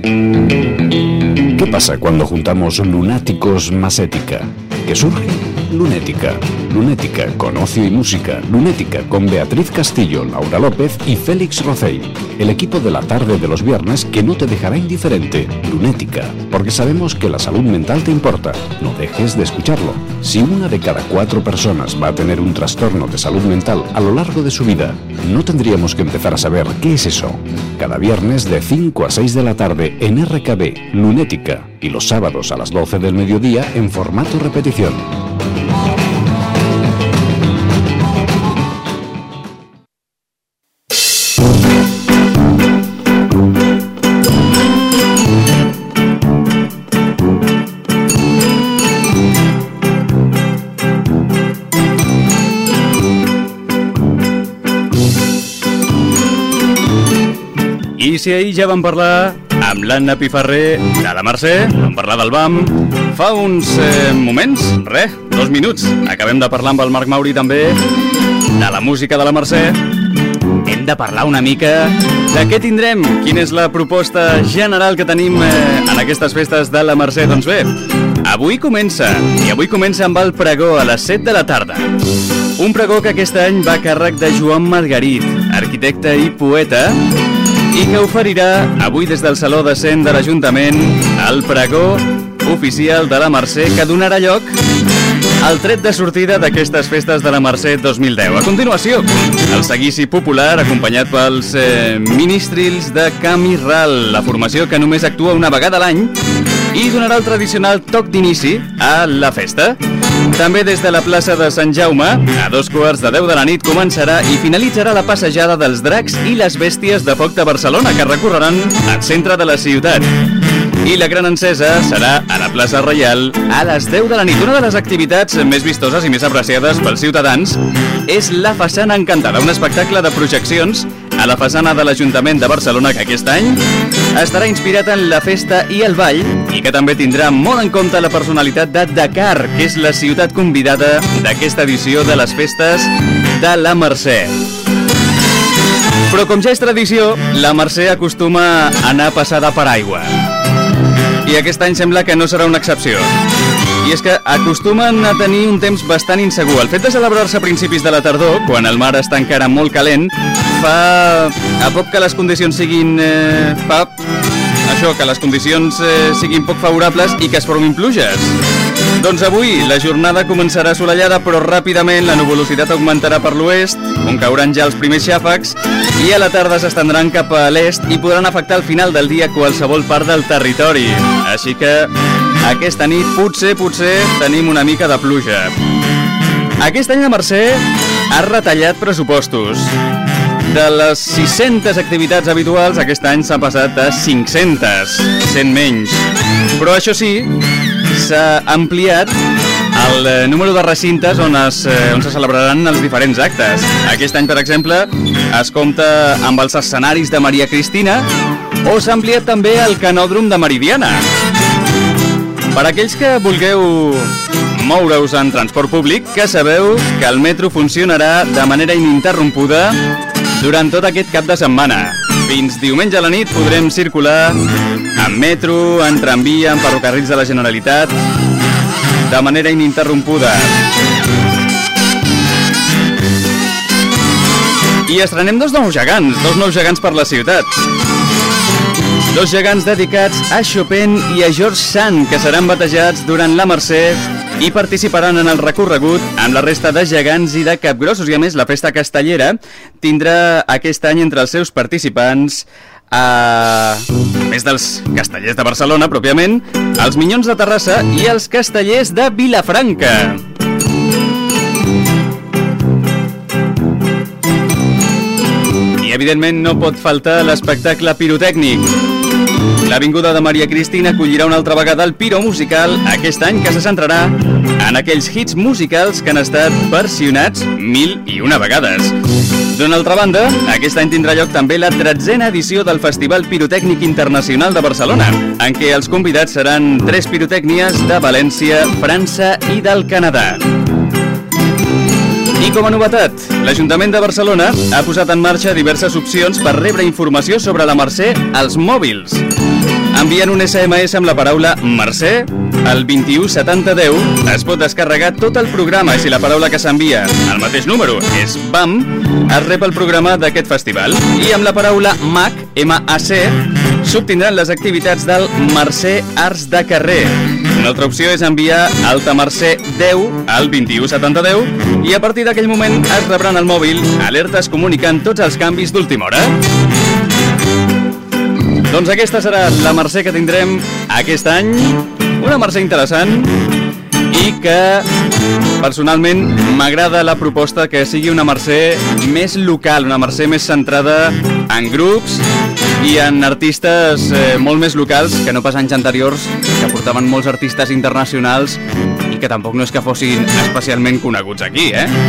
¿Qué pasa cuando juntamos lunáticos más ética? ¿Qué surge? Lunética. Lunética con ocio y música. Lunética con Beatriz Castillo, Laura López y Félix Rocey. El equipo de la tarde de los viernes que no te dejará indiferente. Lunética, porque sabemos que la salud mental te importa. No dejes de escucharlo. Si una de cada 4 personas va a tener un trastorno de salud mental a lo largo de su vida, no tendríamos que empezar a saber qué es eso. Cada viernes de 5 a 6 de la tarde en RKB, Lunética, y los sábados a las 12 del mediodía en formato repetición. I si ahir ja vam parlar amb l'Anna Pifarré de la Mercè, vam parlar del BAM, fa uns moments, 2 minuts, acabem de parlar amb el Marc Mauri també de la música de la Mercè. Hem de parlar una mica de què tindrem, quina és la proposta general que tenim en aquestes festes de la Mercè. Doncs bé, avui comença amb el pregó a les 7 de la tarda. Un pregó que aquest any va a càrrec de Joan Margarit, arquitecte i poeta, i que oferirà avui des del Saló de Cent de l'Ajuntament el pregó oficial de la Mercè, que donarà lloc al tret de sortida d'aquestes festes de la Mercè 2010. A continuació, el seguici popular acompanyat pels Ministrils de Camp Ral, la formació que només actua una vegada a l'any i donarà el tradicional toc d'inici a la festa. També des de la plaça de Sant Jaume, a 2:15 de la nit, començarà i finalitzarà la passejada dels dracs i les bèsties de foc de Barcelona, que recorreran al centre de la ciutat. I la gran encesa serà a la plaça Reial a les 10 de la nit. Una de les activitats més vistoses i més apreciades pels ciutadans és la Façana Encantada, un espectacle de projeccions a la façana de l'Ajuntament de Barcelona que aquest any estarà inspirat en la festa i el ball i que també tindrà molt en compte la personalitat de Dakar, que és la ciutat convidada d'aquesta edició de les festes de la Mercè. Però com ja és tradició, la Mercè acostuma a anar passada per aigua. I aquest any sembla que no serà una excepció. I és que acostumen a tenir un temps bastant insegur. El fet de celebrar-se a principis de la tardor, quan el mar està encara molt calent, fa a poc que les condicions siguin... que les condicions siguin poc favorables i que es formin pluges. Doncs avui la jornada començarà assolellada, però ràpidament la nuvolositat augmentarà per l'oest, on cauran ja els primers xàfecs, i a la tarda s'estendran cap a l'est i podran afectar al final del dia qualsevol part del territori. Així que aquesta nit potser tenim una mica de pluja. Aquest any la Mercè ha retallat pressupostos. De les 600 activitats habituals, aquest any s'ha passat a 500, 100 menys. Però això sí, s'ha ampliat el número de recintes on se celebraran els diferents actes. Aquest any, per exemple, es compta amb els escenaris de Maria Cristina o s'ha ampliat també el canòdrom de Meridiana. Per aquells que vulgueu moure-us en transport públic, que sabeu que el metro funcionarà de manera ininterrompuda durant tot aquest cap de setmana. Fins diumenge a la nit podrem circular en metro, en tramvia, en ferrocarrils de la Generalitat, de manera ininterrompuda. I estrenem dos nous gegants per la ciutat. Dos gegants dedicats a Chopin i a George Sand, que seran batejats durant la Mercè i participaran en el recorregut amb la resta de gegants i de capgrossos. I a més, la festa castellera tindrà aquest any entre els seus participants, a més dels castellers de Barcelona, pròpiament, els Minyons de Terrassa i els castellers de Vilafranca. I, evidentment, no pot faltar l'espectacle pirotècnic. L'Avinguda de Maria Cristina acollirà una altra vegada el Piro Musical aquest any, que se centrarà en aquells hits musicals que han estat versionats 1001 vegades. D'una altra banda, aquest any tindrà lloc també la 13a edició del Festival Pirotècnic Internacional de Barcelona, en què els convidats seran 3 pirotècnies de València, França i del Canadà. I com a novetat, l'Ajuntament de Barcelona ha posat en marxa diverses opcions per rebre informació sobre la Mercè als mòbils. enviant un SMS amb la paraula Mercè al 217010. Es pot descarregar tot el programa i si la paraula que s'envia al mateix número és BAM, es rep el programa d'aquest festival. I amb la paraula MAC, M-A-C, s'obtindran les activitats del Mercè Arts de Carrer. Una altra opció és enviar Alta Mercè 10 al 217010 i a partir d'aquell moment es rebran al mòbil alertes comunicant tots els canvis d'última hora. Doncs aquesta serà la Mercè que tindrem aquest any, una Mercè interessant i que personalment m'agrada la proposta que sigui una Mercè més local, una Mercè més centrada en grups i en artistes molt més locals que no pas anys anteriors, que portaven molts artistes internacionals i que tampoc no és que fossin especialment coneguts aquí,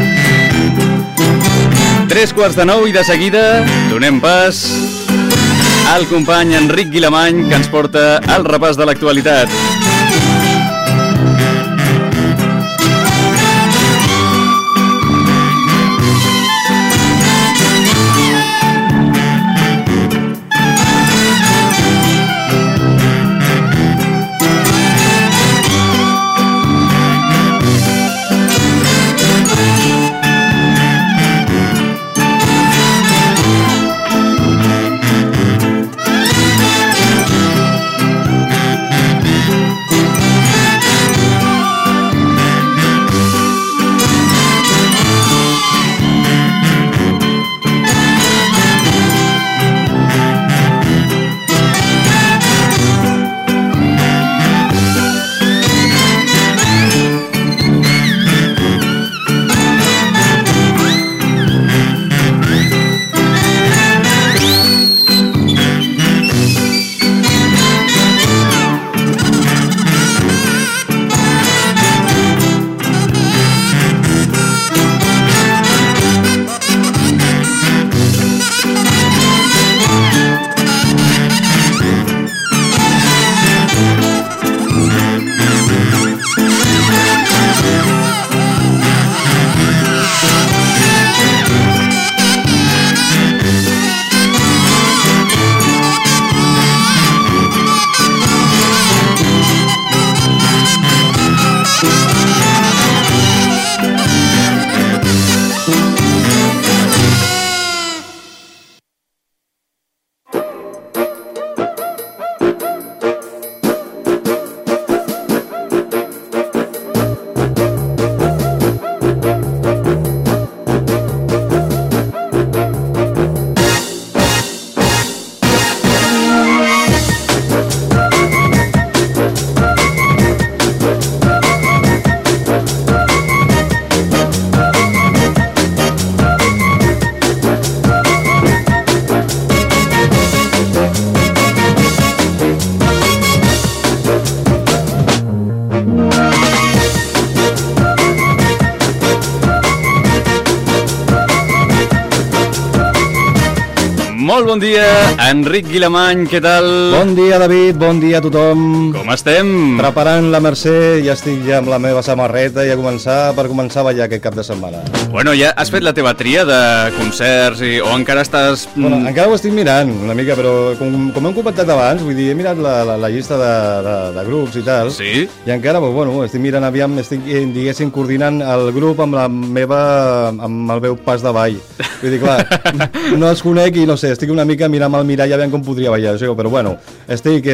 3:45 i de seguida donem pas al company Enric Guilamany, que ens porta el repàs de l'actualitat. Molt bon dia, Enric Guilamany, què tal? Bon dia, David, bon dia a tothom. Com estem? Preparant la Mercè, ja estic ja amb la meva samarreta i per començar a ballar aquest cap de setmana. Bueno, ja has fet la teva tria de concerts o encara estàs... Bueno, encara ho estic mirant una mica, però com hem comentat abans, vull dir, he mirat la llista de grups i tal. Sí? I encara, bueno, estic mirant aviam, estic, diguéssim, coordinant el grup amb amb el meu pas de ball. Vull dir, clar, no els conec i no sé, estic una mica mirant al mirall a veure com podria ballar, però bueno, estic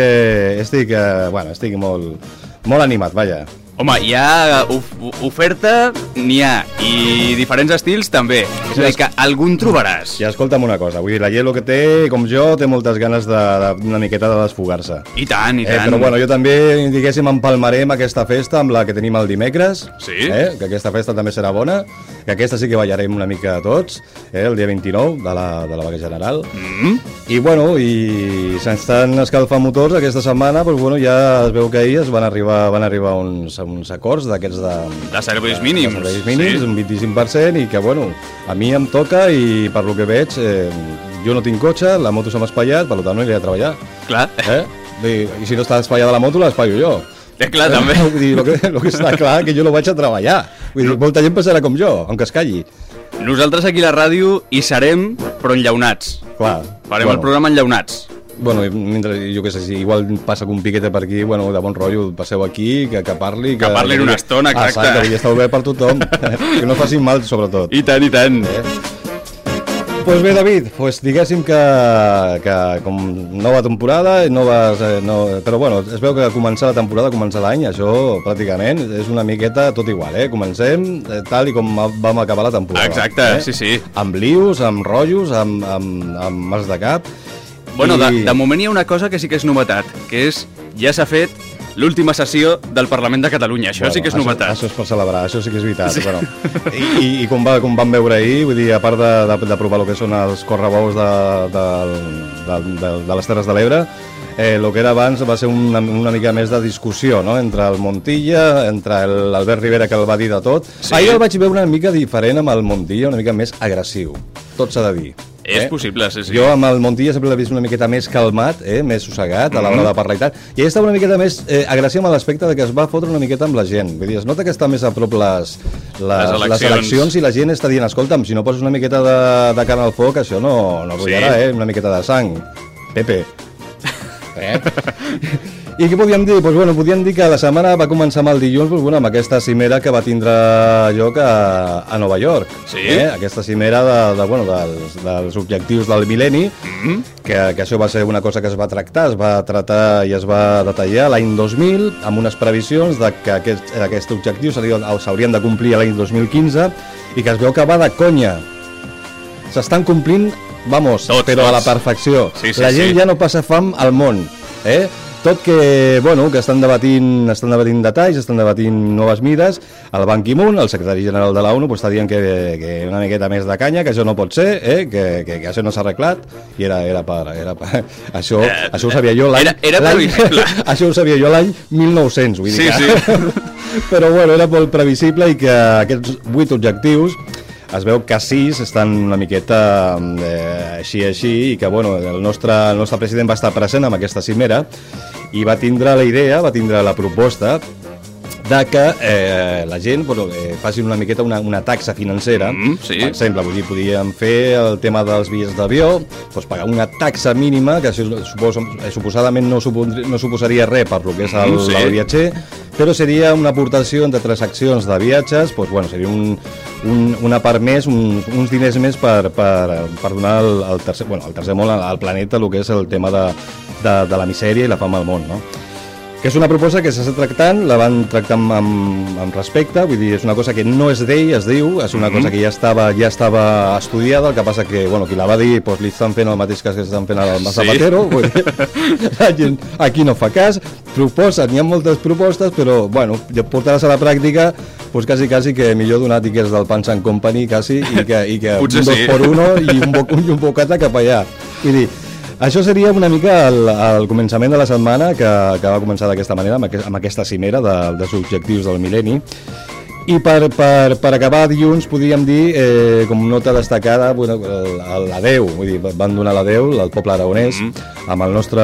molt animat, vaja. Home, hi ha oferta, n'hi ha, i diferents estils també. És a dir, que algun trobaràs. I escolta'm una cosa, vull dir, la Yelo que té, com jo, té moltes ganes d'una miqueta de desfogar-se. I tant, i tant. Però bueno, jo també, diguéssim, empalmarem aquesta festa amb la que tenim el dimecres. Sí. Que aquesta festa també serà bona, que aquesta sí que ballarem una mica tots, el dia 29 de la vaga general. I bueno, i s'estan escalfant motors aquesta setmana, però bueno, ja es veu que ahir es van arribar uns acords d'aquests de serveis mínims. De serveis mínims, sí. Un 25%, i que bueno, a mi em toca i per lo que veig, jo no tinc cotxe, la moto se m'ha espatllat, per tant no aniré a treballar. Clar. I si no està espatllada la moto, l'espatllo jo. Clar, també. Vull dir, lo que està clar que jo no vaig a treballar. Vull dir, molta gent passarà com jo, aunque es calli. Nosaltres aquí a la ràdio hi serem, però enllaunats. Clar. Farem el programa enllaunats. bueno, jo què sé, si igual passa un piquete per aquí, bueno, de bon rotllo, passeu aquí, que parli... Que parlin una estona, exacte. Exacte, que està obert per tothom, que no facin mal, sobretot. I tant, i tant. Pues bé, David, pues diguéssim que com nova temporada, però bueno, es veu que començar la temporada, començar l'any, això pràcticament és una miqueta tot igual, Comencem tal i com vam acabar la temporada. Exacte, sí. Amb lius, amb rotllos, amb mals de cap. Bueno, de moment hi ha una cosa que sí que és novetat, que és, ja s'ha fet l'última sessió del Parlament de Catalunya. Això sí que és novetat. Això és per celebrar, això sí que és veritat. Sí. Bueno, I com vam veure ahir, vull dir, a part d'aprovar el que són els correbous de les Terres de l'Ebre, el que era abans va ser una mica més de discussió, no?, entre el Montilla, entre l'Albert Rivera, que el va dir de tot. Sí. Ahir el vaig veure una mica diferent amb el Montilla, una mica més agressiu, tot s'ha de dir. És possible, sí. Jo amb el Montilla sempre l'he vist una miqueta més calmat, més sossegat a l'hora de parlar i tal, i ell estava una miqueta més agressiu amb l'aspecte de que es va fotre una miqueta amb la gent. Vull dir, es nota que està més a prop les eleccions i la gent està dient, escolta'm, si no poses una miqueta de carn al foc, això no brollarà, una miqueta de sang. Pepe. I què podíem dir? Pues bueno, podíem dir que la setmana va començar amb el dilluns, pues bueno, amb aquesta cimera que va tindre lloc a Nova York. Sí. Aquesta cimera dels objectius del mil·lenni, que això va ser una cosa que es va tractar i es va detallar l'any 2000, amb unes previsions de que aquests objectius s'haurien de complir l'any 2015 i que es veu que va de conya. S'estan complint, però a la perfecció. La gent ja no passa fam al món, Tot que, bueno, que estan debatint detalls, estan debatint noves mides. El Ban Ki-moon, el secretari general de la ONU, està dient que una miqueta més de canya, que això no pot ser, que això no s'ha arreglat, i era per això ho sabia jo l'any... Era previsible. Això ho sabia jo l'any 1900, vull dir. Sí. Però bueno, era molt previsible i que aquests 8 objectius es veu que 6 estan una miqueta així, i que bueno, el nostre president va estar present en aquesta cimera i va tindre la idea, va tindre la proposta de que la gent faci una miqueta una taxa financera. Sí. Per exemple, podíem fer el tema dels bitllets d'avió, pagar una taxa mínima, que suposadament no suposaria res per lo que és el viatger, però seria una aportació entre transaccions de viatges, seria una part més, uns diners més per donar al tercer món, al planeta, el que és el tema de la misèria i la fam al món, no? Que és una proposta que s'està tractant, la van tractar amb respecte, vull dir, és una cosa que no és d'ell, es diu, és una cosa que ja estava estudiada, el que passa que, qui la va dir, li estan fent el mateix que estan fent al Zapatero, la gent aquí no fa cas, n'hi ha moltes propostes, però, portar-les a la pràctica, quasi que millor donar tiquets del Pans and Company, quasi, i que un 2x1 i un bocata cap allà. Vull dir, això seria una mica el començament de la setmana que va començar d'aquesta manera, amb aquesta cimera dels objectius del mil·lenni. I per acabar dilluns podríem dir, com nota destacada, l'adeu, vull dir, van donar l'adeu al poble aragonès amb el nostre,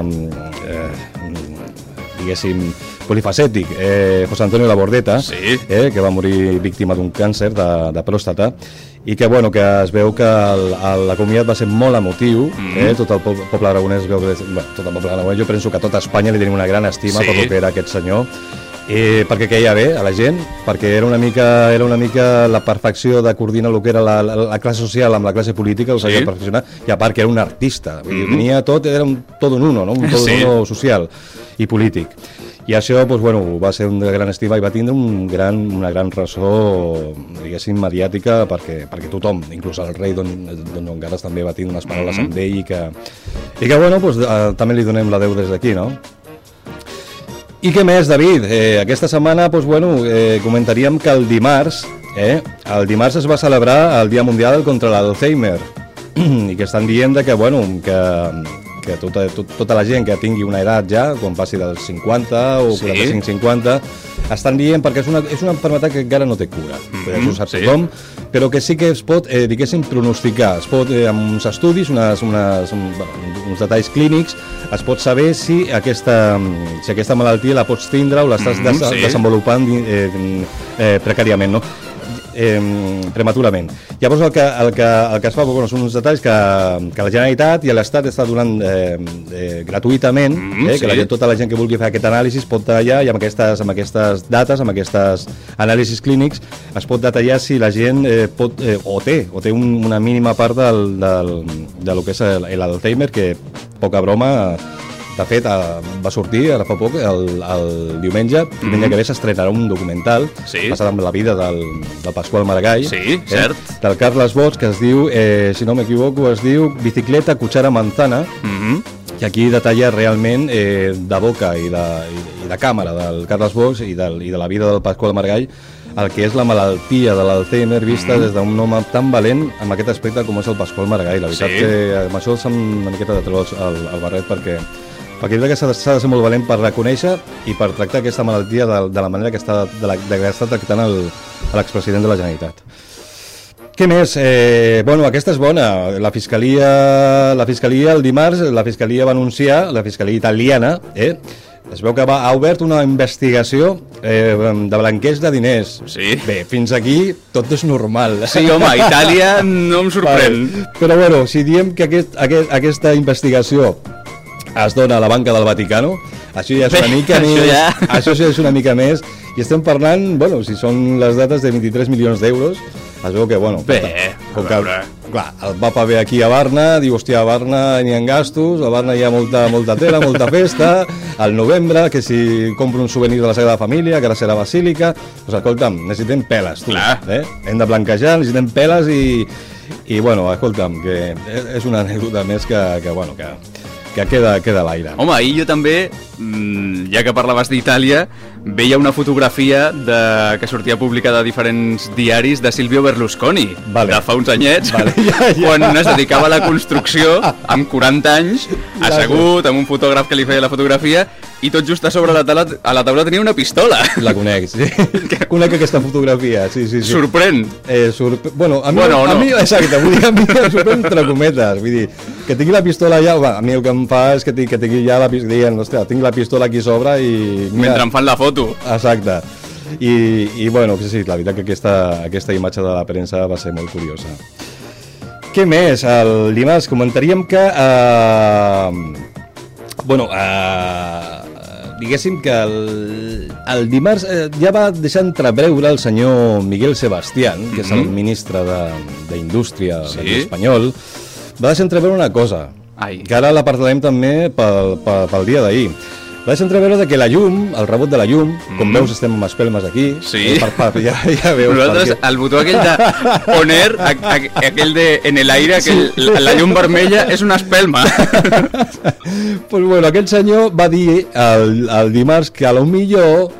diguéssim, polifacètic, José Antonio Labordeta, que va morir víctima d'un càncer de pròstata, i que, que es veu que la comiat va ser molt emotiu, tot el poble aragonès veu que... tot el poble aragonès, jo penso que a tota Espanya li tenim una gran estima per el que era aquest senyor, perquè queia bé a la gent, perquè era una mica la perfecció de coordinar el que era la classe social amb la classe política, ho sabia perfeccionar, i a part que era un artista, tenia tot, era un todo en uno, no? Un todo en uno social i polític. I això, va ser una gran estima i va tindre una gran ressò, diguéssim, mediàtica, perquè tothom, inclús el rei Don Joan Carles també va tindre unes paraules amb ell i que també li donem l'adeu des d'aquí, no? I què més, David? Aquesta setmana, comentaríem que el dimarts es va celebrar el Dia Mundial contra l'Alzheimer i que estan dient que tota la gent que tingui una edat ja, quan passi dels 50 o 45-50, estan dient, perquè és una malaltia que encara no té cura, això ho sap tothom, però que sí que es pot, diguéssim, pronosticar, es pot, amb uns estudis, uns detalls clínics, es pot saber si aquesta malaltia la pots tindre o l'estàs desenvolupant precàriament, no? prematurament. Llavors el que es fa són uns detalls que la Generalitat i l'Estat està donant gratuïtament, que tota la gent que vulgui fer aquest anàlisi pot detallar, i amb aquestes dates, amb aquestes anàlisis clínics, es pot detallar si la gent pot o té una mínima part de lo que és l'Alzheimer, que poca broma. De fet, va sortir ara fa poc, el diumenge que ve s'estrenarà un documental basat en la vida del Pasqual Maragall, cert, del Carles Bosch, que es diu, si no m'equivoco, es diu Bicicleta, Cuchara, Manzana, que aquí detalla realment de boca i de càmera del Carles Bosch i de la vida del Pasqual Maragall el que és la malaltia de l'Alzheimer vista des d'un home tan valent amb aquest aspecte com és el Pasqual Maragall. La veritat que amb això s'ha una miqueta de treure el barret perquè crec que s'ha de ser molt valent per reconèixer i per tractar aquesta malaltia de la manera que està tractant l'expresident de la Generalitat. Què més? Aquesta és bona. La Fiscalia el dimarts, la Fiscalia va anunciar, la Fiscalia italiana, es veu que ha obert una investigació de blanqueig de diners. Sí. Bé, fins aquí tot és normal. Sí, home, Itàlia no em sorprèn. Però bueno, si diem que aquesta investigació es dona a la banca del Vaticano, això ja és una mica més. Això ja és una mica més. I estem parlant, bueno, si són les dates de 23 milions d'euros, es veu que, bueno... Clar, el papa ve aquí a Varna, diu, hòstia, a Varna n'hi ha gastos, a Varna hi ha molta tela, molta festa, al novembre, que si compro un souvenir de la Sagrada Família, que ara serà basílica... Doncs escolta'm, necessitem peles, tu. Hem de blanquejar, necessitem peles i bueno, escolta'm, que és una anècdota més que queda a l'aire. Home, ahir jo també, ja que parlaves d'Itàlia, veia una fotografia que sortia publicada a diferents diaris de Silvio Berlusconi, de fa uns anyets, quan es dedicava a la construcció, amb 40 anys, assegut, amb un fotògraf que li feia la fotografia, i tot just a sobre a la taula tenia una pistola. La conec, sí. Conec aquesta fotografia, sí. Sorprèn. Bueno, a mi, exacte, vull dir, a mi em sorprèn entre cometes, vull dir, que tingui la pistola allà, a mi el que em fa és que tingui ja la pistola, hòstia, tinc la pistola aquí sobre i... Mentre em fan la foto. Exacte. I bueno, sí, la veritat que aquesta imatge de la premsa va ser molt curiosa. Què més? El dimarts comentaríem que... diguéssim que el dimarts ja va deixar entreveure el senyor Miguel Sebastián, que és el ministre d'Indústria espanyol, va deixar entreveure una cosa, que ara la parlarem també pel dia d'ahir. Va deixar entreveure que la llum, el rebot de la llum, com veus estem amb espelmes aquí, ja veus... Nosaltres, el botó aquell de on air, aquell de en el aire, la llum vermella és una espelma. Pues bueno, aquest senyor va dir el dimarts que a lo millor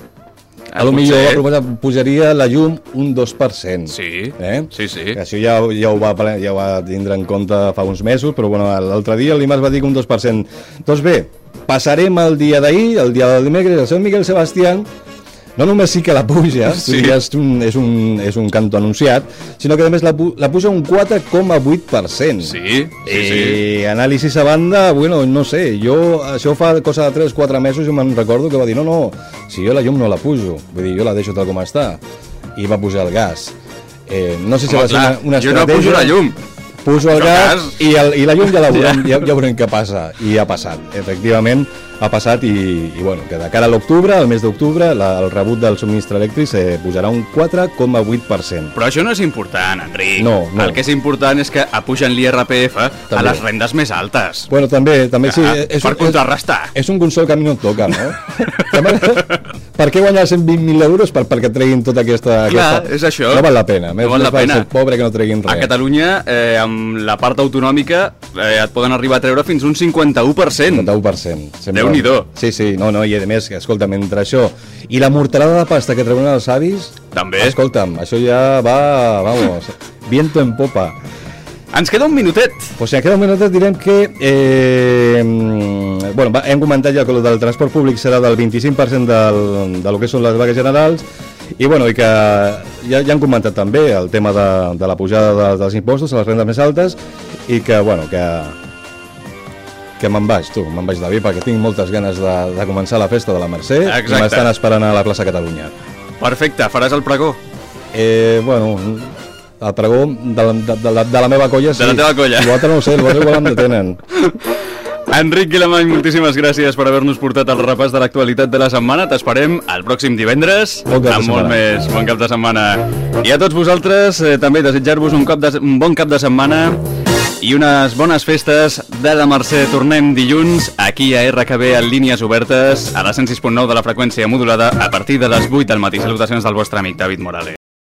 pujaria la llum un 2%. Sí. Això ja ho va tindre en compte fa uns mesos, però bueno, l'altre dia el dimarts va dir que un 2%. Doncs bé, passarem el dia d'ahir, el dia del dimecres, el senyor Miguel Sebastián, no només sí que la puja, és un canto anunciat, sinó que a més la puja un 4,8%. Sí. Anàlisis a banda, bueno, no sé, jo això fa cosa de 3-4 mesos jo me'n recordo que va dir, no, si jo la llum no la pujo, vull dir, jo la deixo tal com està, i va pujar el gas. No sé si va ser una estratègia... Jo no pujo la llum. Pujo el gas i la llum ja veurem què passa. I ha passat, efectivament, ha passat i bueno, que de cara a l'octubre, al mes d'octubre, el rebut del subministre elèctric pujarà un 4,8%. Però això no és important, Enric. No. El que és important és que apugen l'IRPF a les rendes més altes. Bueno, també sí. Per contrarrestar. És un consol que a mi no et toca, no? Per què guanyar 120.000 euros perquè treguin tota aquesta... Clar, és això. No val la pena. No val la pena. Ser pobre que no treguin res. A Catalunya, amb la part autonòmica, et poden arribar a treure fins un 51%. 51%. Déu-n'hi-do. Sí, i a més, escolta'm, entre això i la morterada de pasta que treuen els avis... També. Escolta'm, això ja va, vamos, viento en popa. Ens queda un minutet. Pues si queda un minutet direm que hem comentat ja que el del transport públic serà del 25% de lo que són les vagues generals i que ja han comentat també el tema de la pujada dels impostos a les rendes més altes i que me'n vaig de vi perquè tinc moltes ganes de començar la festa de la Mercè. Exacte. I m'estan esperant a la plaça Catalunya. Perfecte, faràs el pregó? Bueno, el pregó de la meva colla, sí. De la teva colla. Vosaltres no ho sé, vosaltres igual em detenen. Enric Guilamany, moltíssimes gràcies per haver-nos portat el repàs de l'actualitat de la setmana. T'esperem el pròxim divendres amb molt més. Bon cap de setmana. I a tots vosaltres també desitjar-vos un bon cap de setmana i unes bones festes de la Mercè. Tornem dilluns aquí a RKB en línies obertes a la 106.9 de la freqüència modulada a partir de les 8 del matí. Salutacions del vostre amic David Morales.